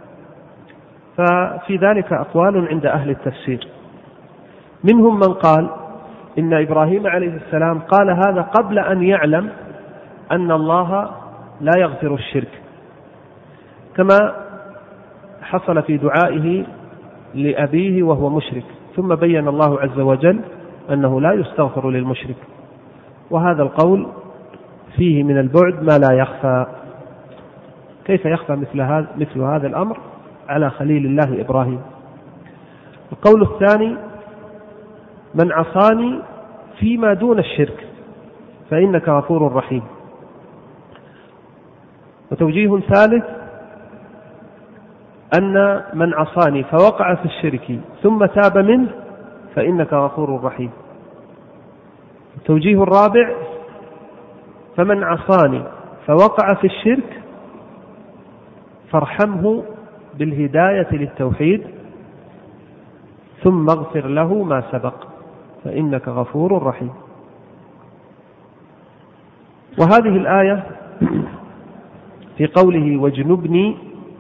ففي ذلك أقوال عند أهل التفسير، منهم من قال إن إبراهيم عليه السلام قال هذا قبل أن يعلم أن الله لا يغفر الشرك، كما حصل في دعائه لأبيه وهو مشرك، ثم بين الله عز وجل أنه لا يستغفر للمشرك. وهذا القول فيه من البعد ما لا يخفى. كيف يخفى مثل هذا الأمر على خليل الله إبراهيم؟ القول الثاني: من عصاني فيما دون الشرك فإنك غفور رحيم. وتوجيه ثالث: أن من عصاني فوقع في الشرك ثم تاب منه فإنك غفور رحيم. التوجيه الرابع: فمن عصاني فوقع في الشرك فارحمه بالهداية للتوحيد ثم اغفر له ما سبق فإنك غفور رحيم. وهذه الآية في قوله واجنبني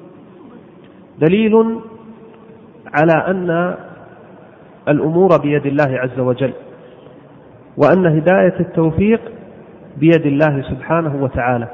دليل على أن الأمور بيد الله عز وجل، وأن هداية التوفيق بيد الله سبحانه وتعالى،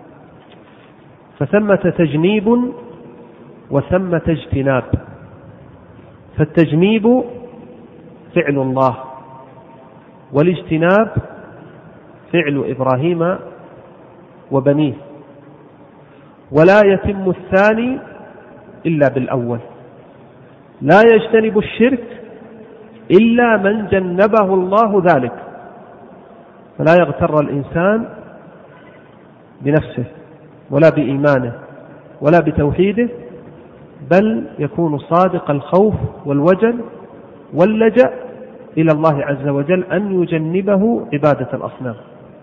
فثمة تجنيب وثمة اجتناب. فالتجنيب فعل الله، والاجتناب فعل إبراهيم وبنيه، ولا يتم الثاني إلا بالأول. لا يجتنب الشرك إلا من جنبه الله ذلك، فلا يغتر الإنسان بنفسه ولا بإيمانه ولا بتوحيده، بل يكون صادق الخوف والوجل واللجأ إلى الله عز وجل أن يجنبه عبادة الأصنام.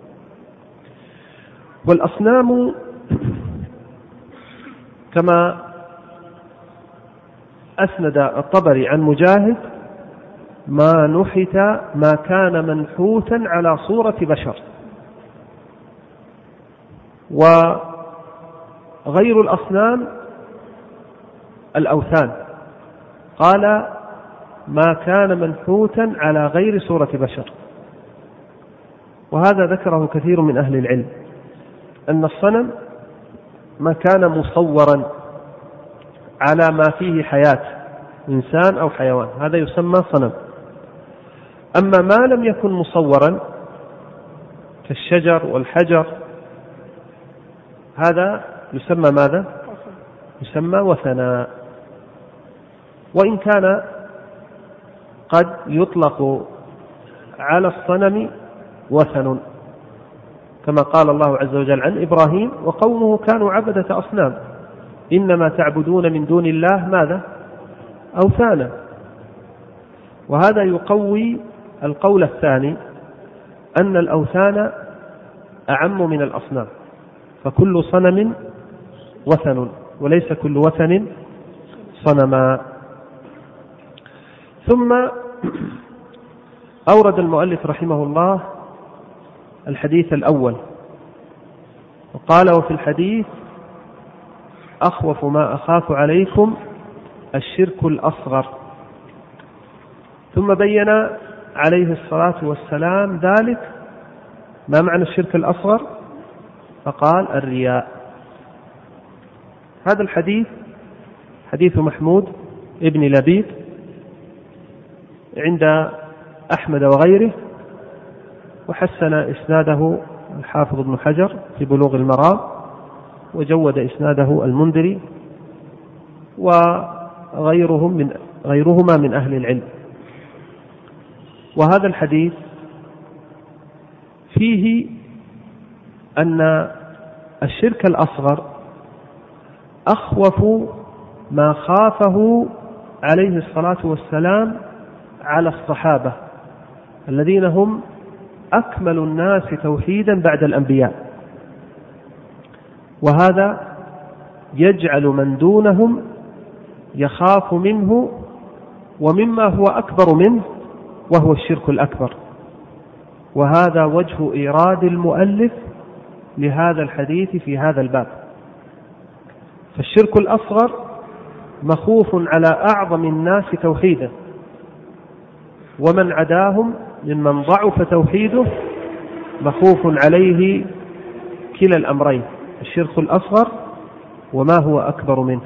والأصنام كما أسند الطبري عن مجاهد ما نحت ما كان منحوتا على صورة بشر. وغير الأصنام الأوثان، قال ما كان منحوتا على غير صورة بشر. وهذا ذكره كثير من أهل العلم، أن الصنم ما كان مصورا على ما فيه حياة إنسان أو حيوان هذا يسمى صنم. أما ما لم يكن مصورا كالشجر والحجر هذا يسمى ماذا؟ يسمى وثنا. وإن كان قد يطلق على الصنم وثن، كما قال الله عز وجل عن إبراهيم وقومه كانوا عبدة أصنام إنما تعبدون من دون الله ماذا؟ أوثانا. وهذا يقوي القول الثاني أن الأوثان أعم من الأصنام، فكل صنم وثن وليس كل وثن صنما. ثم أورد المؤلف رحمه الله الحديث الأول وقال وفي الحديث أخوف ما أخاف عليكم الشرك الأصغر. ثم بين عليه الصلاة والسلام ذلك، ما معنى الشرك الأصغر؟ فقال الرياء. هذا الحديث حديث محمود ابن لبيد عند أحمد وغيره، وحسن إسناده الحافظ ابن حجر في بلوغ المرام، وجود إسناده المنذري وغيرهما من أهل العلم. وهذا الحديث فيه أن الشرك الأصغر أخوف ما خافه عليه الصلاة والسلام على الصحابة الذين هم أكمل الناس توحيدا بعد الأنبياء، وهذا يجعل من دونهم يخاف منه ومما هو أكبر منه، وهو الشرك الأكبر. وهذا وجه إيراد المؤلف لهذا الحديث في هذا الباب. فالشرك الأصغر مخوف على أعظم الناس توحيدا، ومن عداهم ممن ضعف توحيده مخوف عليه كلا الأمرين، الشرك الأصغر وما هو أكبر منه.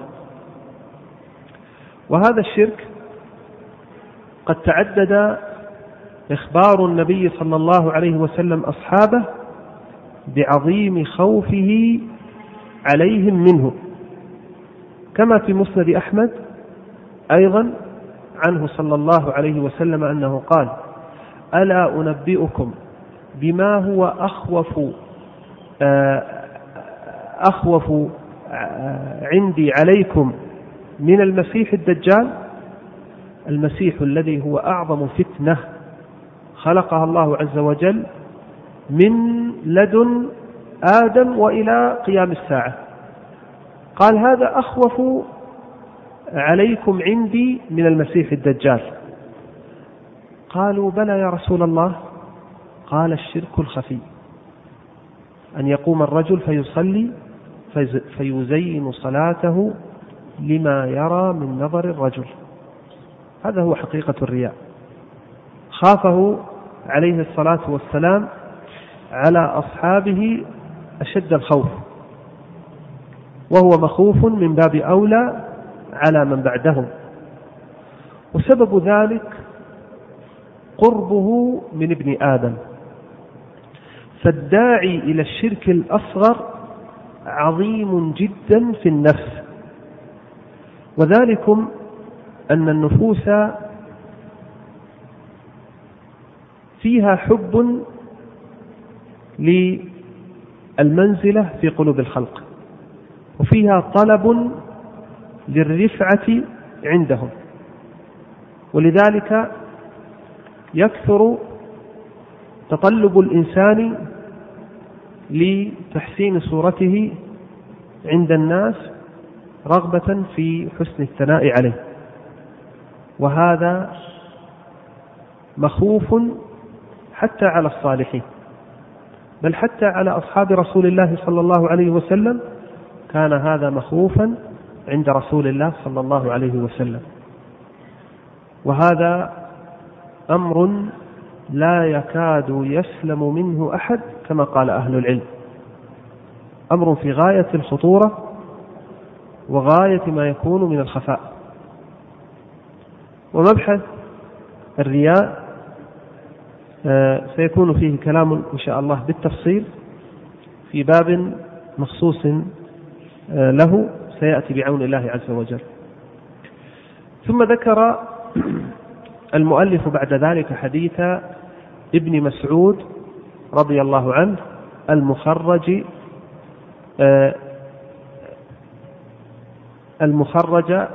وهذا الشرك قد تعدد إخبار النبي صلى الله عليه وسلم أصحابه بعظيم خوفه عليهم منه، كما في مسند أحمد أيضا عنه صلى الله عليه وسلم أنه قال: ألا أنبئكم بما هو أخوف عندي عليكم من المسيح الدجال، المسيح الذي هو أعظم فتنة خلقها الله عز وجل من لدن آدم وإلى قيام الساعة. قال: هذا أخوف عليكم عندي من المسيح الدجال. قالوا: بلى يا رسول الله. قال: الشرك الخفي، أن يقوم الرجل فيصلي فيزين صلاته لما يرى من نظر الرجل. هذا هو حقيقة الرياء. خافه عليه الصلاة والسلام على أصحابه أشد الخوف، وهو مخوف من باب أولى على من بعدهم. وسبب ذلك قربه من ابن آدم، فالداعي إلى الشرك الأصغر عظيم جدا في النفس، وذلكم أن النفوس فيها حب للمنزلة في قلوب الخلق، وفيها طلب للرفعة عندهم، ولذلك يكثر تطلب الإنسان لتحسين صورته عند الناس رغبة في حسن الثناء عليه. وهذا مخوف حتى على الصالحين، بل حتى على أصحاب رسول الله صلى الله عليه وسلم كان هذا مخوفا عند رسول الله صلى الله عليه وسلم. وهذا أمر لا يكاد يسلم منه أحد كما قال أهل العلم، أمر في غاية الخطورة وغاية ما يكون من الخفاء. ومبحث الرياء سيكون فيه كلام إن شاء الله بالتفصيل في باب مخصوص له سيأتي بعون الله عز وجل. ثم ذكر المؤلف بعد ذلك حديث ابن مسعود رضي الله عنه المخرج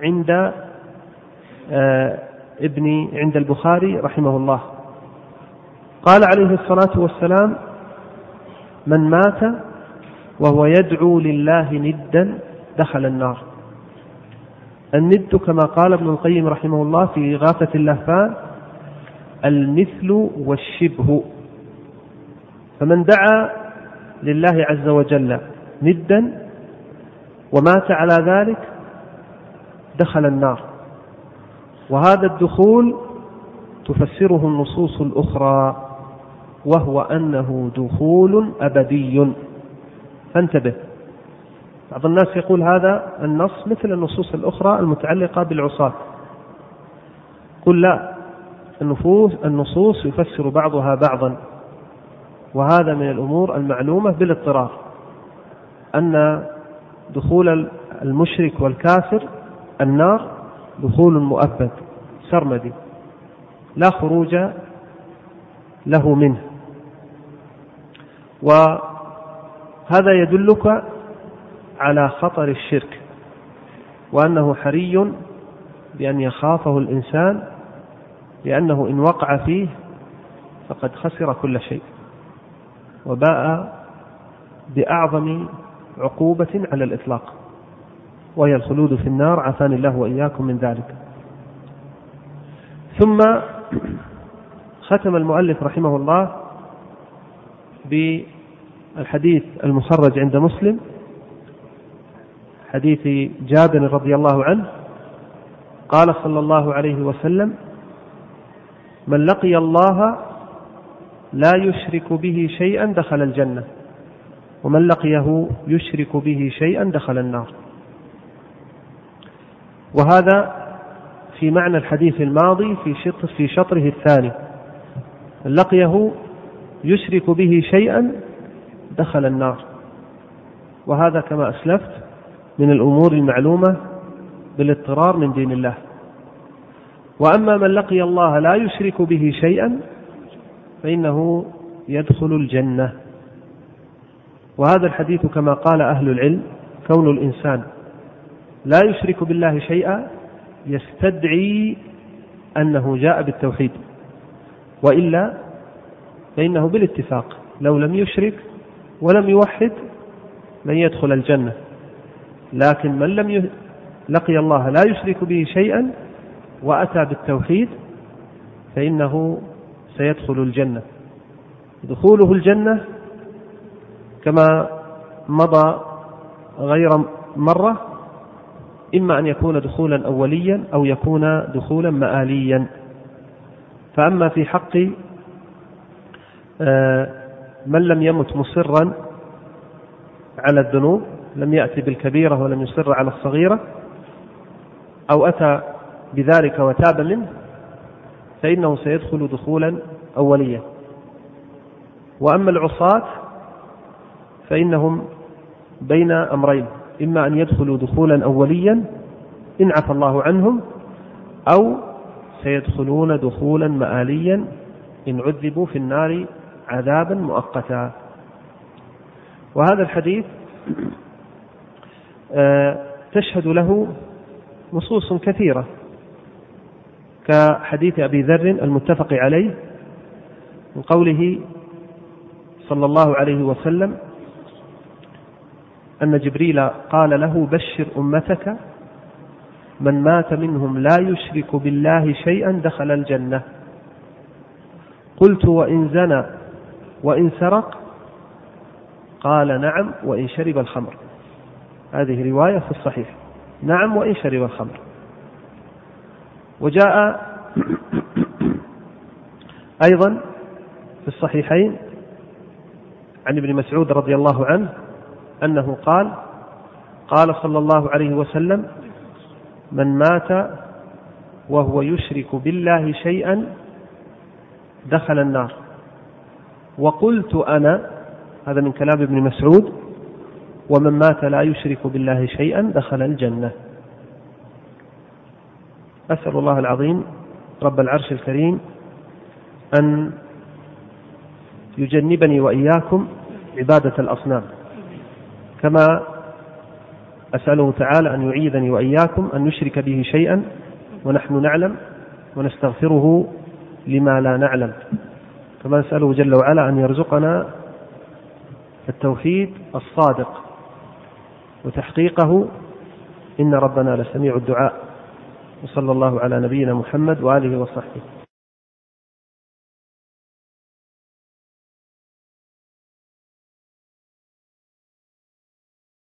عند البخاري رحمه الله. قال عليه الصلاة والسلام: من مات وهو يدعو لله ندا دخل النار. الند كما قال ابن القيم رحمه الله في إغاثة اللهفان المثل والشبه، فمن دعا لله عز وجل ندا ومات على ذلك دخل النار. وهذا الدخول تفسره النصوص الأخرى، وهو أنه دخول أبدي. فانتبه، بعض الناس يقول هذا النص مثل النصوص الأخرى المتعلقة بالعصاة. قل لا، النصوص يفسر بعضها بعضا، وهذا من الأمور المعلومة بالاضطرار، أن دخول المشرك والكافر النار دخول مؤبد سرمدي لا خروج له منه. وهذا يدلك على خطر الشرك، وأنه حري بأن يخافه الإنسان، لأنه إن وقع فيه فقد خسر كل شيء وباء بأعظم عقوبة على الإطلاق، وهي الخلود في النار، عافاني الله وإياكم من ذلك. ثم ختم المؤلف رحمه الله بالحديث المخرج عند مسلم، حديث جابر رضي الله عنه، قال صلى الله عليه وسلم: من لقي الله لا يشرك به شيئا دخل الجنة، ومن لقيه يشرك به شيئا دخل النار. وهذا في معنى الحديث الماضي في شطره الثاني، من لقيه يشرك به شيئا دخل النار. وهذا كما أسلفت من الأمور المعلومة بالاضطرار من دين الله. وأما من لقي الله لا يشرك به شيئا فإنه يدخل الجنة. وهذا الحديث كما قال أهل العلم، كون الإنسان لا يشرك بالله شيئا يستدعي أنه جاء بالتوحيد، وإلا فإنه بالاتفاق لو لم يشرك ولم يوحد لن يدخل الجنة. لكن من لم لقي الله لا يشرك به شيئا وأتى بالتوحيد فإنه سيدخل الجنة. دخوله الجنة كما مضى غير مرة، إما أن يكون دخولا أوليا أو يكون دخولا مآليا. فأما في حق من لم يمت مصرا على الذنوب، لم يأتي بالكبيرة ولم يصر على الصغيرة، أو أتى بذلك وتاب منه، فإنه سيدخل دخولا أوليا. وأما العصاة فإنهم بين أمرين، إما أن يدخلوا دخولا أوليا إن عفى الله عنهم، أو سيدخلون دخولا مآليا إن عذبوا في النار عذابا مؤقتا. وهذا الحديث تشهد له نصوص كثيرة، كحديث أبي ذر المتفق عليه من قوله صلى الله عليه وسلم أن جبريل قال له: بشر أمتك من مات منهم لا يشرك بالله شيئا دخل الجنة. قلت: وإن زنى وإن سرق؟ قال: نعم وإن شرب الخمر. هذه رواية في الصحيح، نعم وإن شرب الخمر. وجاء أيضا في الصحيحين عن ابن مسعود رضي الله عنه أنه قال صلى الله عليه وسلم: من مات وهو يشرك بالله شيئا دخل النار. وقلت أنا، هذا من كلام ابن مسعود، ومن مات لا يشرك بالله شيئا دخل الجنة. أسأل الله العظيم رب العرش الكريم أن يجنبني وإياكم عبادة الأصنام، كما أسأله تعالى أن يعيذني وإياكم أن نشرك به شيئا ونحن نعلم ونستغفره لما لا نعلم، كما نسأله جل وعلا أن يرزقنا التوحيد الصادق وتحقيقه، إن ربنا لسميع الدعاء. وصلى الله على نبينا محمد وآله وصحبه.